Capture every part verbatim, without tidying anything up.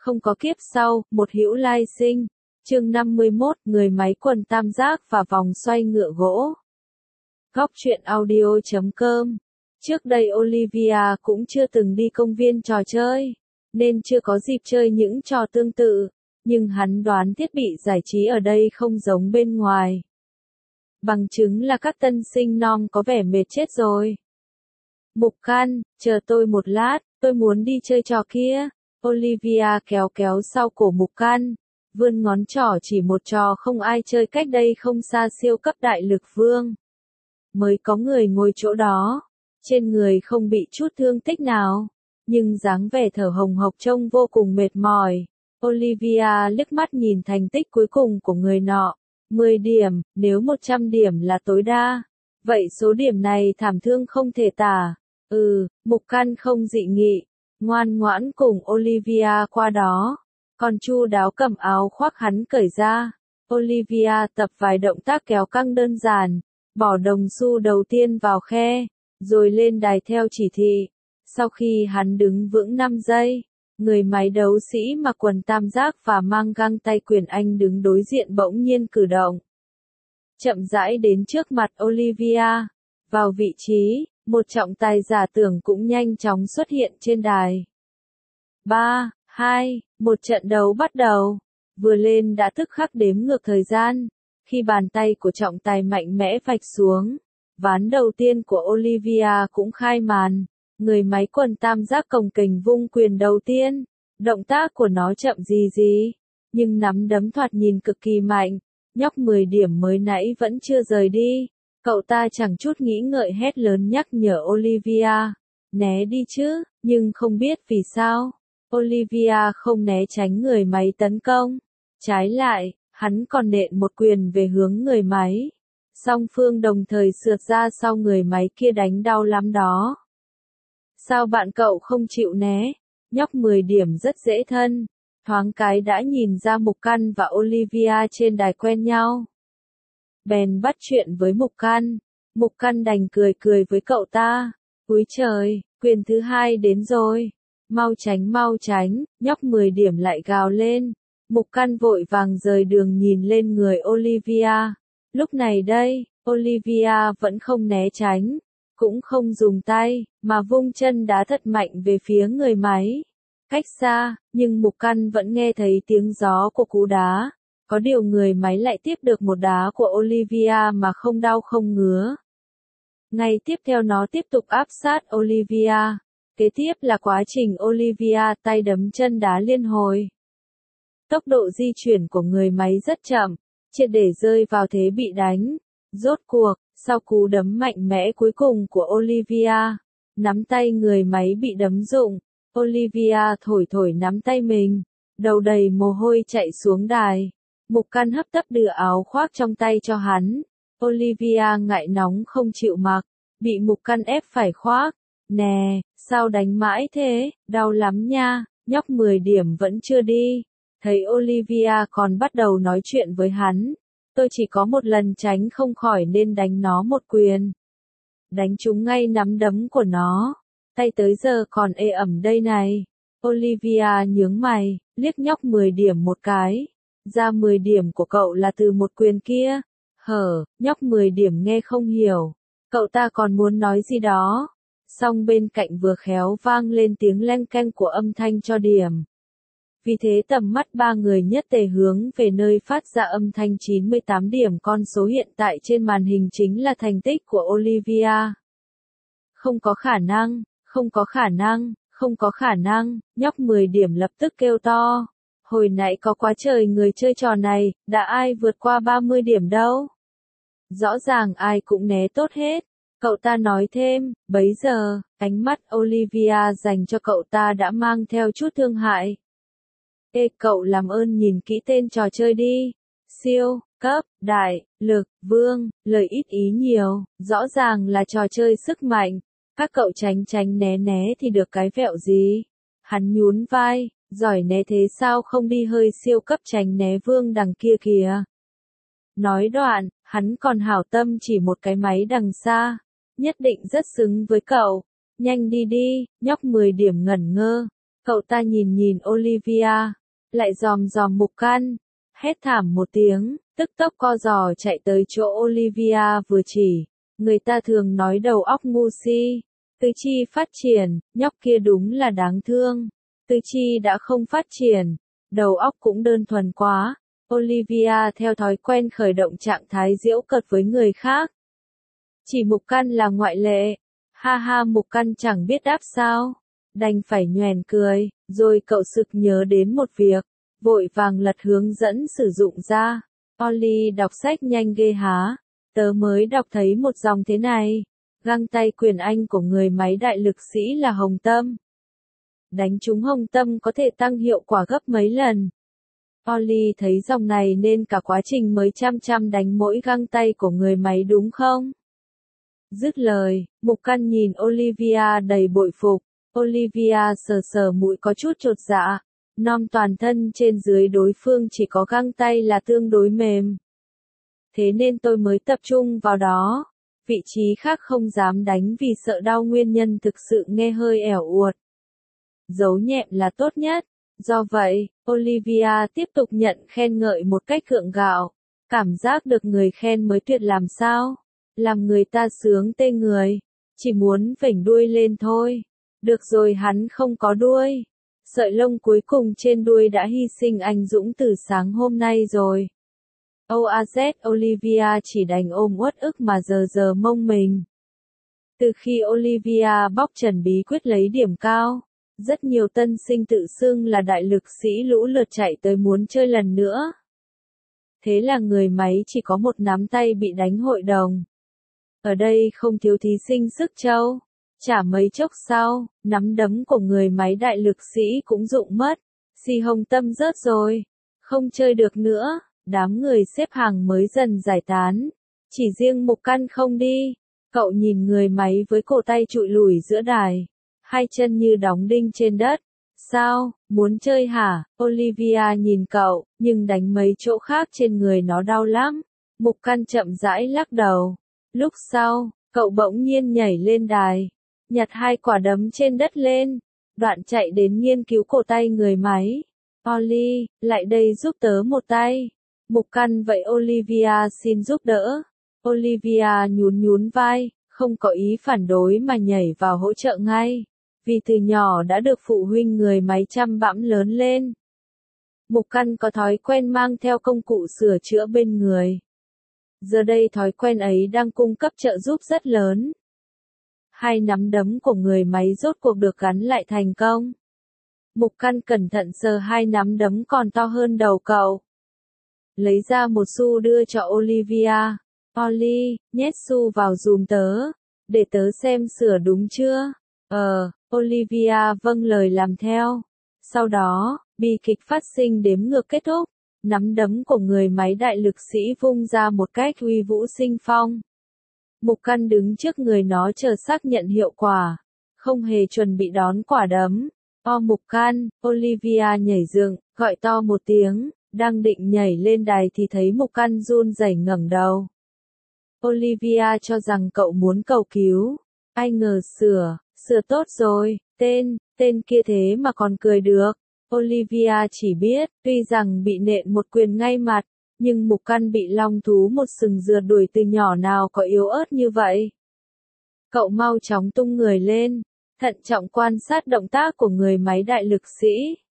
Không có kiếp sau, một hữu lai sinh. Chương năm mươi mốt, người máy quần tam giác và vòng xoay ngựa gỗ. Góc truyện audio chấm com. Trước đây Olivia cũng chưa từng đi công viên trò chơi, nên chưa có dịp chơi những trò tương tự, nhưng hắn đoán thiết bị giải trí ở đây không giống bên ngoài. Bằng chứng là các tân sinh non có vẻ mệt chết rồi. Mục Căn, chờ tôi một lát, tôi muốn đi chơi trò kia. Olivia kéo kéo sau cổ Mục Căn, vươn ngón trỏ chỉ một trò không ai chơi cách đây không xa siêu cấp đại lực vương. Mới có người ngồi chỗ đó, trên người không bị chút thương tích nào, nhưng dáng vẻ thở hồng hộc trông vô cùng mệt mỏi. Olivia liếc mắt nhìn thành tích cuối cùng của người nọ, mười điểm, nếu một trăm điểm là tối đa, vậy số điểm này thảm thương không thể tả. Ừ, Mục Căn không dị nghị, ngoan ngoãn cùng Olivia qua đó, còn chu đáo cầm áo khoác hắn cởi ra. Olivia tập vài động tác kéo căng đơn giản, bỏ đồng xu đầu tiên vào khe, rồi lên đài theo chỉ thị. Sau khi hắn đứng vững năm giây, người máy đấu sĩ mặc quần tam giác và mang găng tay quyền Anh đứng đối diện bỗng nhiên cử động. Chậm rãi đến trước mặt Olivia, vào vị trí, một trọng tài giả tưởng cũng nhanh chóng xuất hiện trên đài. ba, hai, một trận đấu bắt đầu. Vừa lên đã tức khắc đếm ngược thời gian. Khi bàn tay của trọng tài mạnh mẽ vạch xuống, ván đầu tiên của Olivia cũng khai màn. Người máy quần tam giác cồng kềnh vung quyền đầu tiên. Động tác của nó chậm gì gì, nhưng nắm đấm thoạt nhìn cực kỳ mạnh. Nhóc mười điểm mới nãy vẫn chưa rời đi. Cậu ta chẳng chút nghĩ ngợi hét lớn nhắc nhở Olivia. Né đi chứ, nhưng không biết vì sao. Olivia không né tránh người máy tấn công. Trái lại, hắn còn nện một quyền về hướng người máy. Song phương đồng thời sượt ra sau người máy kia đánh đau lắm đó. Sao bạn cậu không chịu né? Nhóc mười điểm rất dễ thân. Thoáng cái đã nhìn ra Mục Căn và Olivia trên đài quen nhau. Bèn bắt chuyện với Mục Căn. Mục Căn đành cười cười với cậu ta. Úi trời, quyền thứ hai đến rồi. Mau tránh mau tránh, nhóc mười điểm lại gào lên. Mục Căn vội vàng rời đường nhìn lên người Olivia. Lúc này đây, Olivia vẫn không né tránh, cũng không dùng tay, mà vung chân đá thật mạnh về phía người máy. Cách xa, nhưng Mục Căn vẫn nghe thấy tiếng gió của cú đá. Có điều người máy lại tiếp được một đá của Olivia mà không đau không ngứa. Ngay tiếp theo nó tiếp tục áp sát Olivia. Kế tiếp là quá trình Olivia tay đấm chân đá liên hồi. Tốc độ di chuyển của người máy rất chậm, triệt để rơi vào thế bị đánh. Rốt cuộc, sau cú đấm mạnh mẽ cuối cùng của Olivia, nắm tay người máy bị đấm rụng. Olivia thổi thổi nắm tay mình, đầu đầy mồ hôi chạy xuống đài. Mục Căn hấp tấp đưa áo khoác trong tay cho hắn. Olivia ngại nóng không chịu mặc, bị Mục Căn ép phải khoác. Nè, sao đánh mãi thế, đau lắm nha, nhóc mười điểm vẫn chưa đi. Thấy Olivia còn bắt đầu nói chuyện với hắn. Tôi chỉ có một lần tránh không khỏi nên đánh nó một quyền. Đánh trúng ngay nắm đấm của nó. Tay tới giờ còn ê ẩm đây này. Olivia nhướng mày, liếc nhóc mười điểm một cái. Ra mười điểm của cậu là từ một quyền kia. Hở, nhóc mười điểm nghe không hiểu. Cậu ta còn muốn nói gì đó. Song bên cạnh vừa khéo vang lên tiếng leng keng của âm thanh cho điểm. Vì thế tầm mắt ba người nhất tề hướng về nơi phát ra âm thanh chín mươi tám điểm. Con số hiện tại trên màn hình chính là thành tích của Olivia. Không có khả năng, không có khả năng, không có khả năng, nhóc mười điểm lập tức kêu to. Hồi nãy có quá trời người chơi trò này, đã ai vượt qua ba mươi điểm đâu. Rõ ràng ai cũng né tốt hết. Cậu ta nói thêm, bấy giờ, ánh mắt Olivia dành cho cậu ta đã mang theo chút thương hại. Ê cậu làm ơn nhìn kỹ tên trò chơi đi. Siêu, cấp, đại, lực, vương, lời ít ý nhiều, rõ ràng là trò chơi sức mạnh. Các cậu tránh tránh né né thì được cái vẹo gì. Hắn nhún vai, giỏi né thế sao không đi hơi siêu cấp tránh né vương đằng kia kìa. Nói đoạn, hắn còn hảo tâm chỉ một cái máy đằng xa. Nhất định rất xứng với cậu. Nhanh đi đi, nhóc mười điểm ngẩn ngơ. Cậu ta nhìn nhìn Olivia, lại dòm dòm Mục Căn, hét thảm một tiếng, tức tốc co giò chạy tới chỗ Olivia vừa chỉ. Người ta thường nói đầu óc ngu si, tứ chi phát triển, nhóc kia đúng là đáng thương. Tứ chi đã không phát triển, đầu óc cũng đơn thuần quá. Olivia theo thói quen khởi động trạng thái giễu cợt với người khác. Chỉ Mục Căn là ngoại lệ. Ha ha, Mục Căn chẳng biết đáp sao, đành phải nhoẻn cười, rồi cậu sực nhớ đến một việc, vội vàng lật hướng dẫn sử dụng ra. Ollie đọc sách nhanh ghê há, tớ mới đọc thấy một dòng thế này. Găng tay quyền Anh của người máy đại lực sĩ là Hồng Tâm. Đánh trúng Hồng Tâm có thể tăng hiệu quả gấp mấy lần. Ollie thấy dòng này nên cả quá trình mới chăm chăm đánh mỗi găng tay của người máy đúng không? Dứt lời, Mục Căn nhìn Olivia đầy bội phục. Olivia sờ sờ mũi có chút chột dạ. Nom toàn thân trên dưới đối phương chỉ có găng tay là tương đối mềm. Thế nên tôi mới tập trung vào đó. Vị trí khác không dám đánh vì sợ đau, nguyên nhân thực sự nghe hơi ẻo uột. Giấu nhẹm là tốt nhất. Do vậy, Olivia tiếp tục nhận khen ngợi một cách gượng gạo. Cảm giác được người khen mới tuyệt làm sao. Làm người ta sướng tê người. Chỉ muốn vểnh đuôi lên thôi. Được rồi, hắn không có đuôi. Sợi lông cuối cùng trên đuôi đã hy sinh anh dũng từ sáng hôm nay rồi. Oaz, Olivia chỉ đành ôm uất ức mà giờ giờ mông mình. Từ khi Olivia bóc trần bí quyết lấy điểm cao, rất nhiều tân sinh tự xưng là đại lực sĩ lũ lượt chạy tới muốn chơi lần nữa. Thế là người máy chỉ có một nắm tay bị đánh hội đồng. Ở đây không thiếu thí sinh sức trâu. Chả mấy chốc sau, nắm đấm của người máy đại lực sĩ cũng rụng mất. Xì Hồng Tâm rớt rồi. Không chơi được nữa. Đám người xếp hàng mới dần giải tán. Chỉ riêng Mục Căn không đi. Cậu nhìn người máy với cổ tay trụi lủi giữa đài. Hai chân như đóng đinh trên đất. Sao, muốn chơi hả? Olivia nhìn cậu, nhưng đánh mấy chỗ khác trên người nó đau lắm. Mục Căn chậm rãi lắc đầu. Lúc sau, cậu bỗng nhiên nhảy lên đài. Nhặt hai quả đấm trên đất lên. Đoạn chạy đến nghiên cứu cổ tay người máy. Ollie, lại đây giúp tớ một tay. Mục Căn vậy Olivia xin giúp đỡ. Olivia nhún nhún vai, không có ý phản đối mà nhảy vào hỗ trợ ngay. Vì từ nhỏ đã được phụ huynh người máy chăm bẵm lớn lên. Mục Căn có thói quen mang theo công cụ sửa chữa bên người. Giờ đây thói quen ấy đang cung cấp trợ giúp rất lớn. Hai nắm đấm của người máy rốt cuộc được gắn lại thành công. Mục Căn cẩn thận sờ hai nắm đấm còn to hơn đầu cậu. Lấy ra một xu đưa cho Olivia. Ollie, nhét xu vào dùm tớ. Để tớ xem sửa đúng chưa. Ờ, Olivia vâng lời làm theo. Sau đó, bi kịch phát sinh đếm ngược kết thúc. Nắm đấm của người máy đại lực sĩ vung ra một cách uy vũ sinh phong. Mục Căn đứng trước người nó chờ xác nhận hiệu quả. Không hề chuẩn bị đón quả đấm. O Mục Căn, Olivia nhảy dựng, gọi to một tiếng. Đang định nhảy lên đài thì thấy Mục Căn run rẩy ngẩng đầu. Olivia cho rằng cậu muốn cầu cứu. Ai ngờ sửa, sửa tốt rồi, tên, tên kia thế mà còn cười được. Olivia chỉ biết, tuy rằng bị nện một quyền ngay mặt, nhưng Mục Căn bị long thú một sừng rượt đuổi từ nhỏ nào có yếu ớt như vậy. Cậu mau chóng tung người lên, thận trọng quan sát động tác của người máy đại lực sĩ.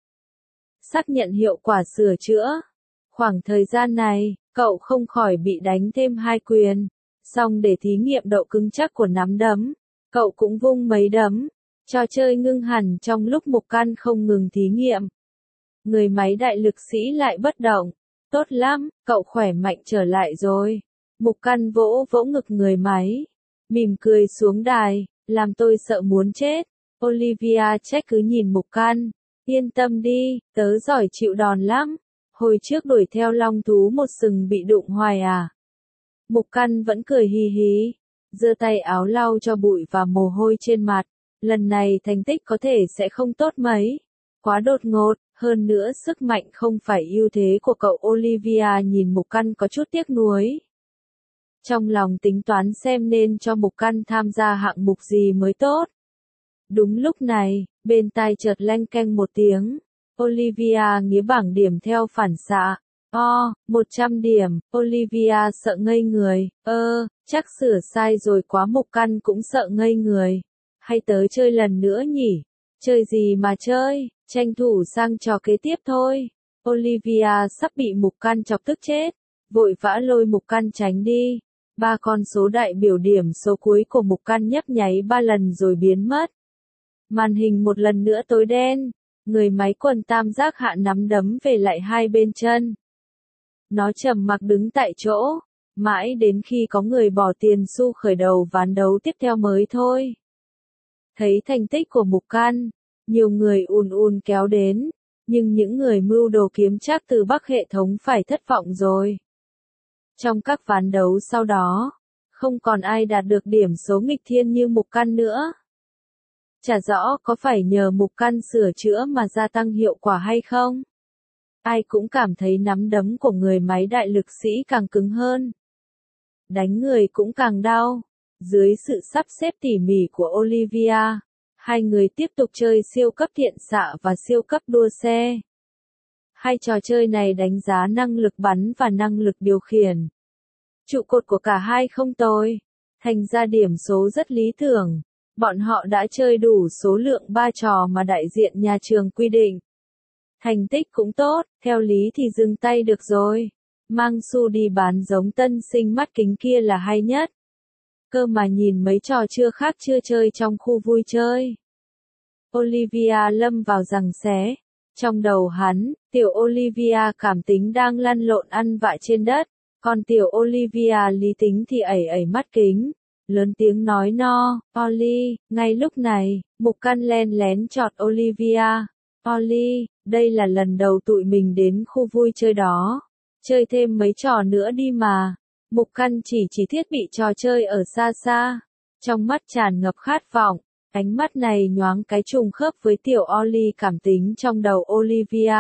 Xác nhận hiệu quả sửa chữa. Khoảng thời gian này, cậu không khỏi bị đánh thêm hai quyền. Xong để thí nghiệm độ cứng chắc của nắm đấm, cậu cũng vung mấy đấm. Trò chơi ngưng hẳn trong lúc Mục Căn không ngừng thí nghiệm. Người máy đại lực sĩ lại bất động. Tốt lắm, cậu khỏe mạnh trở lại rồi. Mục Căn vỗ vỗ ngực người máy. Mỉm cười xuống đài, làm tôi sợ muốn chết. Olivia trách cứ nhìn Mục Căn. Yên tâm đi, tớ giỏi chịu đòn lắm. Hồi trước đuổi theo long thú một sừng bị đụng hoài à. Mục Căn vẫn cười hì hí. Giơ tay áo lau cho bụi và mồ hôi trên mặt. Lần này thành tích có thể sẽ không tốt mấy. Quá đột ngột, hơn nữa sức mạnh không phải ưu thế của cậu. Olivia nhìn Mục Căn có chút tiếc nuối. Trong lòng tính toán xem nên cho Mục Căn tham gia hạng mục gì mới tốt. Đúng lúc này, Bên tai chợt leng keng một tiếng. Olivia nghía bảng điểm theo phản xạ. O, một trăm điểm, Olivia sợ ngây người. Ơ, chắc sửa sai rồi quá. Mục Căn cũng sợ ngây người. Hay tới chơi lần nữa nhỉ? Chơi gì mà chơi, tranh thủ sang trò kế tiếp thôi. Olivia sắp bị Mục Căn chọc tức chết. Vội vã lôi Mục Căn tránh đi. Ba con số đại biểu điểm số cuối của Mục Căn nhấp nháy ba lần rồi biến mất. Màn hình một lần nữa tối đen. Người máy quần tam giác hạ nắm đấm về lại hai bên chân. Nó trầm mặc đứng tại chỗ. Mãi đến khi có người bỏ tiền xu khởi đầu ván đấu tiếp theo mới thôi. Thấy thành tích của Mục Căn, nhiều người ùn ùn kéo đến. Nhưng những người mưu đồ kiếm trác từ Bắc hệ thống phải thất vọng rồi. Trong các ván đấu sau đó, không còn ai đạt được điểm số nghịch thiên như Mục Căn nữa. Chả rõ có phải nhờ Mục Căn sửa chữa mà gia tăng hiệu quả hay không? Ai cũng cảm thấy nắm đấm của người máy đại lực sĩ càng cứng hơn. Đánh người cũng càng đau. Dưới sự sắp xếp tỉ mỉ của Olivia, hai người tiếp tục chơi siêu cấp thiện xạ và siêu cấp đua xe. Hai trò chơi này đánh giá năng lực bắn và năng lực điều khiển. Trụ cột của cả hai không tồi, thành ra điểm số rất lý tưởng. Bọn họ đã chơi đủ số lượng ba trò mà đại diện nhà trường quy định. Thành tích cũng tốt, theo lý thì dừng tay được rồi. Mang xu đi bán giống tân sinh mắt kính kia là hay nhất. Cơ mà nhìn mấy trò chưa khác chưa chơi trong khu vui chơi. Olivia lâm vào giằng xé. Trong đầu hắn, tiểu Olivia cảm tính đang lăn lộn ăn vạ trên đất. Còn tiểu Olivia lý tính thì ẩy ẩy mắt kính. Lớn tiếng nói no, Ollie, ngay lúc này, Mục Căn len lén chọt Olivia. Ollie, đây là lần đầu tụi mình đến khu vui chơi đó. Chơi thêm mấy trò nữa đi mà. Mục Căn chỉ chỉ thiết bị trò chơi ở xa xa. Trong mắt tràn ngập khát vọng. Ánh mắt này nhoáng cái trùng khớp với tiểu Ollie cảm tính trong đầu Olivia.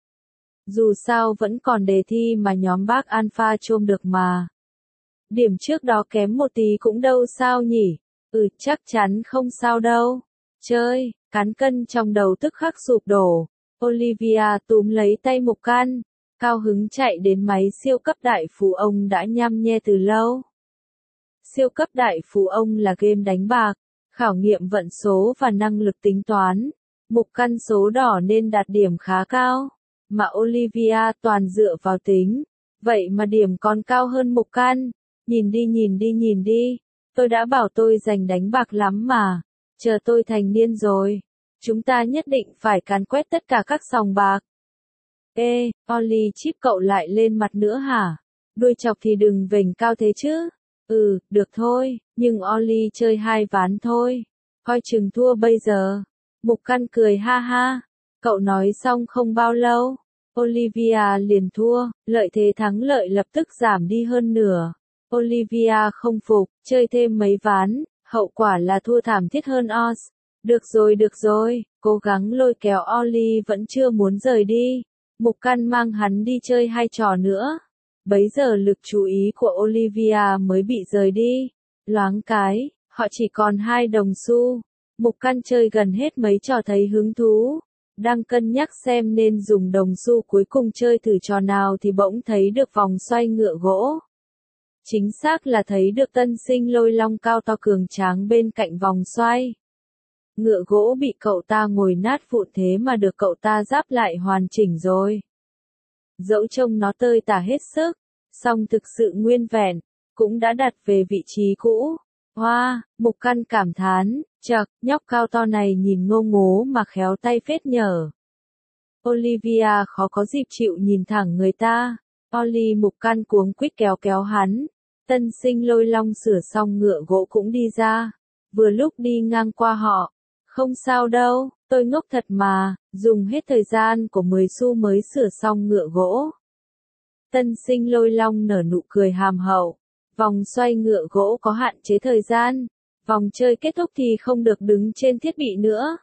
Dù sao vẫn còn đề thi mà nhóm bác Alpha chôm được mà. Điểm trước đó kém một tí cũng đâu sao nhỉ? Ừ, chắc chắn không sao đâu. Chơi, cán cân trong đầu tức khắc sụp đổ. Olivia túm lấy tay Mục Căn, cao hứng chạy đến máy siêu cấp đại phú ông đã nhăm nhe từ lâu. Siêu cấp đại phú ông là game đánh bạc, khảo nghiệm vận số và năng lực tính toán. Mục Căn số đỏ nên đạt điểm khá cao, mà Olivia toàn dựa vào tính. Vậy mà điểm còn cao hơn Mục Căn. Nhìn đi nhìn đi nhìn đi, tôi đã bảo tôi dành đánh bạc lắm mà. Chờ tôi thành niên rồi, chúng ta nhất định phải càn quét tất cả các sòng bạc. Ê, Ollie chip cậu lại lên mặt nữa hả? Đuôi chọc thì đừng vểnh cao thế chứ. Ừ, được thôi, nhưng Ollie chơi hai ván thôi. Coi chừng thua bây giờ. Mục Căn cười ha ha. Cậu nói xong không bao lâu, Olivia liền thua, lợi thế thắng lợi lập tức giảm đi hơn nửa. Olivia không phục, chơi thêm mấy ván, hậu quả là thua thảm thiết hơn Oz. Được rồi được rồi, cố gắng lôi kéo Ollie vẫn chưa muốn rời đi. Mục Căn mang hắn đi chơi hai trò nữa. Bấy giờ lực chú ý của Olivia mới bị rời đi. Loáng cái, họ chỉ còn hai đồng xu. Mục Căn chơi gần hết mấy trò thấy hứng thú. Đang cân nhắc xem nên dùng đồng xu cuối cùng chơi thử trò nào thì bỗng thấy được vòng xoay ngựa gỗ. Chính xác là thấy được tân sinh lôi long cao to cường tráng bên cạnh vòng xoay. Ngựa gỗ bị cậu ta ngồi nát vụn thế mà được cậu ta giáp lại hoàn chỉnh rồi. Dẫu trông nó tơi tả hết sức, song thực sự nguyên vẹn, cũng đã đặt về vị trí cũ. Hoa, wow, Mục Căn cảm thán, chậc, nhóc cao to này nhìn ngô ngố mà khéo tay phết nhở. Olivia khó có dịp chịu nhìn thẳng người ta. Ollie Mục Căn cuống quýt kéo kéo hắn. Tân sinh lôi long sửa xong ngựa gỗ cũng đi ra. Vừa lúc đi ngang qua họ. Không sao đâu, tôi ngốc thật mà, dùng hết thời gian của mười xu mới sửa xong ngựa gỗ. Tân sinh lôi long nở nụ cười hàm hậu. Vòng xoay ngựa gỗ có hạn chế thời gian. Vòng chơi kết thúc thì không được đứng trên thiết bị nữa.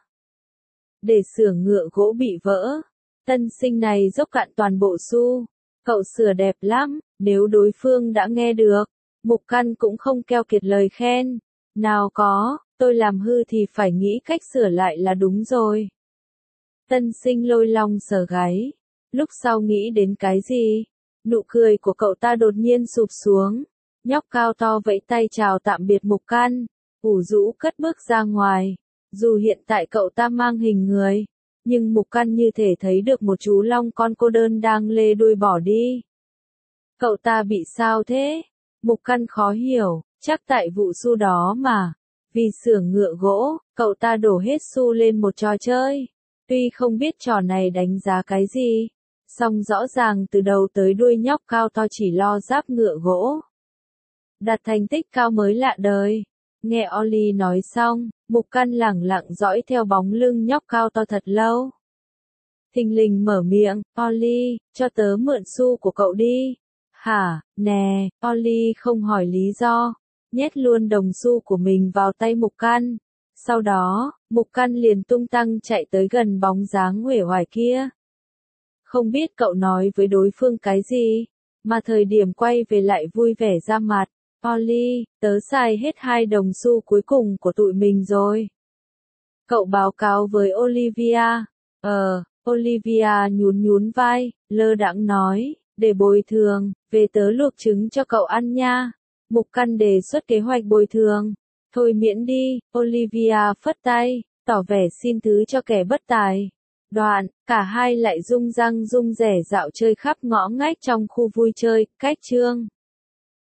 Để sửa ngựa gỗ bị vỡ. Tân sinh này dốc cạn toàn bộ xu. Cậu sửa đẹp lắm, nếu đối phương đã nghe được. Mục Căn cũng không keo kiệt lời khen. Nào có, tôi làm hư thì phải nghĩ cách sửa lại là đúng rồi. Tân sinh lôi long sờ gáy. Lúc sau nghĩ đến cái gì? Nụ cười của cậu ta đột nhiên sụp xuống. Nhóc cao to vẫy tay chào tạm biệt Mục Căn, ủ rũ cất bước ra ngoài. Dù hiện tại cậu ta mang hình người, nhưng Mục Căn như thể thấy được một chú long con cô đơn đang lê đuôi bỏ đi. Cậu ta bị sao thế? Mục Căn khó hiểu, chắc tại vụ xu đó mà. Vì xưởng ngựa gỗ, cậu ta đổ hết xu lên một trò chơi. Tuy không biết trò này đánh giá cái gì, song rõ ràng từ đầu tới đuôi nhóc cao to chỉ lo giáp ngựa gỗ. Đạt thành tích cao mới lạ đời. Nghe Ollie nói xong, Mục Căn lẳng lặng dõi theo bóng lưng nhóc cao to thật lâu. Thình lình mở miệng, Ollie, cho tớ mượn xu của cậu đi. Hả, nè, Ollie không hỏi lý do, nhét luôn đồng xu của mình vào tay Mục Căn. Sau đó, Mục Căn liền tung tăng chạy tới gần bóng dáng uể oải kia. Không biết cậu nói với đối phương cái gì, mà thời điểm quay về lại vui vẻ ra mặt. Ollie, tớ xài hết hai đồng xu cuối cùng của tụi mình rồi. Cậu báo cáo với Olivia. Ờ, Olivia nhún nhún vai, lơ đãng nói, để bồi thường, về tớ luộc trứng cho cậu ăn nha. Mục Căn đề xuất kế hoạch bồi thường. Thôi miễn đi, Olivia phất tay, tỏ vẻ xin thứ cho kẻ bất tài. Đoạn, cả hai lại rung răng rung rẻ dạo chơi khắp ngõ ngách trong khu vui chơi, cách chương.